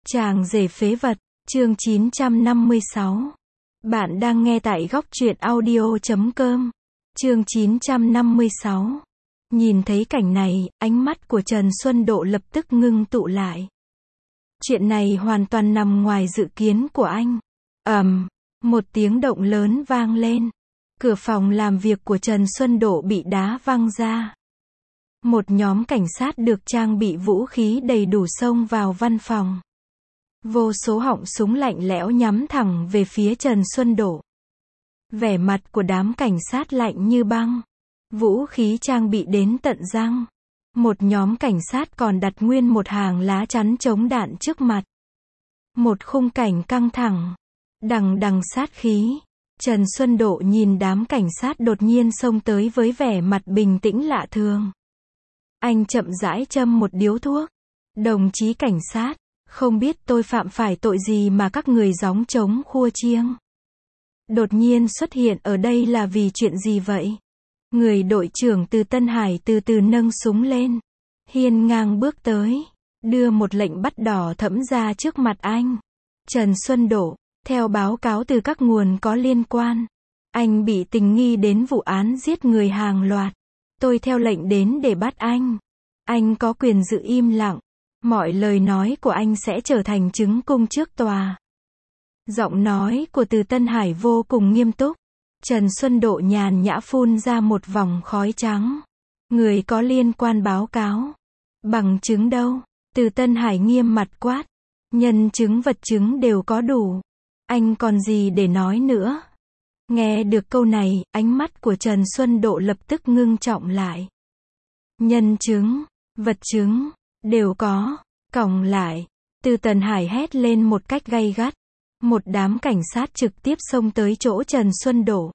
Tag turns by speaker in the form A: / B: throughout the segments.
A: Chàng rể phế vật, chương 956. Bạn đang nghe tại góc truyện audio.com. Chương 956. Nhìn thấy cảnh này, ánh mắt của Trần Xuân Độ lập tức ngưng tụ lại. Chuyện này hoàn toàn nằm ngoài dự kiến của anh. Một tiếng động lớn vang lên. Cửa phòng làm việc của Trần Xuân Độ bị đá văng ra. Một nhóm cảnh sát được trang bị vũ khí đầy đủ xông vào văn phòng. Vô số họng súng lạnh lẽo nhắm thẳng về phía Trần Xuân Độ. Vẻ mặt của đám cảnh sát lạnh như băng. Vũ khí trang bị đến tận răng. Một nhóm cảnh sát còn đặt nguyên một hàng lá chắn chống đạn trước mặt. Một khung cảnh căng thẳng. Đằng đằng sát khí. Trần Xuân Độ nhìn đám cảnh sát đột nhiên xông tới với vẻ mặt bình tĩnh lạ thường. Anh chậm rãi châm một điếu thuốc. Đồng chí cảnh sát, không biết tôi phạm phải tội gì mà các người gióng trống khua chiêng. Đột nhiên xuất hiện ở đây là vì chuyện gì vậy? Người đội trưởng Từ Tân Hải từ từ nâng súng lên. Hiên ngang bước tới. Đưa một lệnh bắt đỏ thẫm ra trước mặt anh. Trần Xuân Độ, theo báo cáo từ các nguồn có liên quan, anh bị tình nghi đến vụ án giết người hàng loạt. Tôi theo lệnh đến để bắt anh. Anh có quyền giữ im lặng. Mọi lời nói của anh sẽ trở thành chứng cung trước tòa. Giọng nói của Từ Tân Hải vô cùng nghiêm túc. Trần Xuân Độ nhàn nhã phun ra một vòng khói trắng. Người có liên quan báo cáo. Bằng chứng đâu? Từ Tân Hải nghiêm mặt quát. Nhân chứng vật chứng đều có đủ. Anh còn gì để nói nữa? Nghe được câu này, ánh mắt của Trần Xuân Độ lập tức ngưng trọng lại. Nhân chứng, vật chứng, đều có. Còng lại. Từ Tân Hải hét lên một cách gay gắt. Một đám cảnh sát trực tiếp xông tới chỗ Trần Xuân Độ.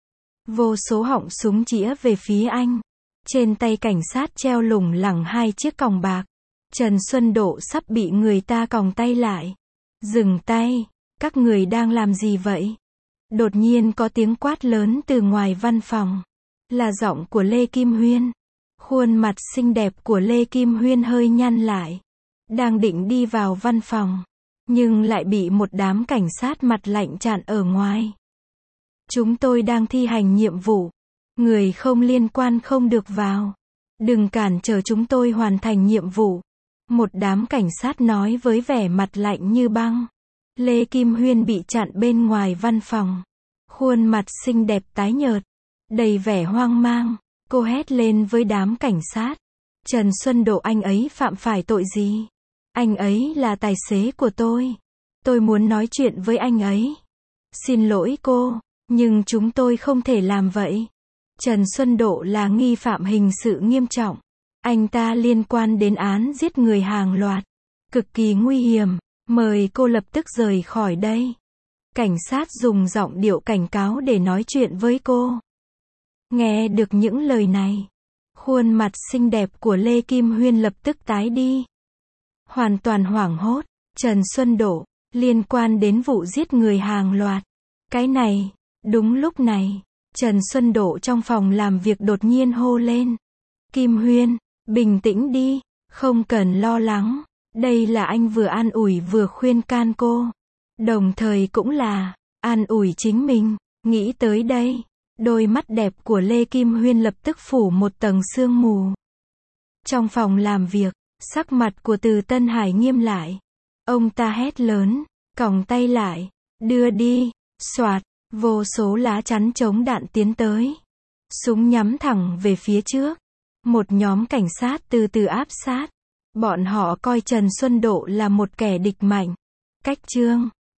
A: Vô số họng súng chĩa về phía anh. Trên tay cảnh sát treo lủng lẳng hai chiếc còng bạc. Trần Xuân Độ sắp bị người ta còng tay lại. Dừng tay, các người đang làm gì vậy? Đột nhiên có tiếng quát lớn từ ngoài văn phòng. Là giọng của Lê Kim Huyên. Khuôn mặt xinh đẹp của Lê Kim Huyên hơi nhăn lại. Đang định đi vào văn phòng. Nhưng lại bị một đám cảnh sát mặt lạnh chặn ở ngoài. Chúng tôi đang thi hành nhiệm vụ. Người không liên quan không được vào. Đừng cản trở chúng tôi hoàn thành nhiệm vụ. Một đám cảnh sát nói với vẻ mặt lạnh như băng. Lê Kim Huyên bị chặn bên ngoài văn phòng. Khuôn mặt xinh đẹp tái nhợt. Đầy vẻ hoang mang. Cô hét lên với đám cảnh sát. Trần Xuân Độ, anh ấy phạm phải tội gì? Anh ấy là tài xế của tôi. Tôi muốn nói chuyện với anh ấy. Xin lỗi cô, nhưng chúng tôi không thể làm vậy. Trần Xuân Độ là nghi phạm hình sự nghiêm trọng. Anh ta liên quan đến án giết người hàng loạt. Cực kỳ nguy hiểm. Mời cô lập tức rời khỏi đây. Cảnh sát dùng giọng điệu cảnh cáo để nói chuyện với cô. Nghe được những lời này, khuôn mặt xinh đẹp của Lê Kim Huyên lập tức tái đi. Hoàn toàn hoảng hốt. Trần Xuân Độ, liên quan đến vụ giết người hàng loạt. Cái này, đúng lúc này, Trần Xuân Độ trong phòng làm việc đột nhiên hô lên. Kim Huyên, bình tĩnh đi, không cần lo lắng. Đây là anh vừa an ủi vừa khuyên can cô. Đồng thời cũng là an ủi chính mình. Nghĩ tới đây, đôi mắt đẹp của Lê Kim Huyên lập tức phủ một tầng sương mù. Trong phòng làm việc, sắc mặt của Từ Tân Hải nghiêm lại. Ông ta hét lớn, còng tay lại, đưa đi. Soạt, vô số lá chắn chống đạn tiến tới. Súng nhắm thẳng về phía trước. Một nhóm cảnh sát từ từ áp sát. Bọn họ coi Trần Xuân Độ là một kẻ địch mạnh. Cách chương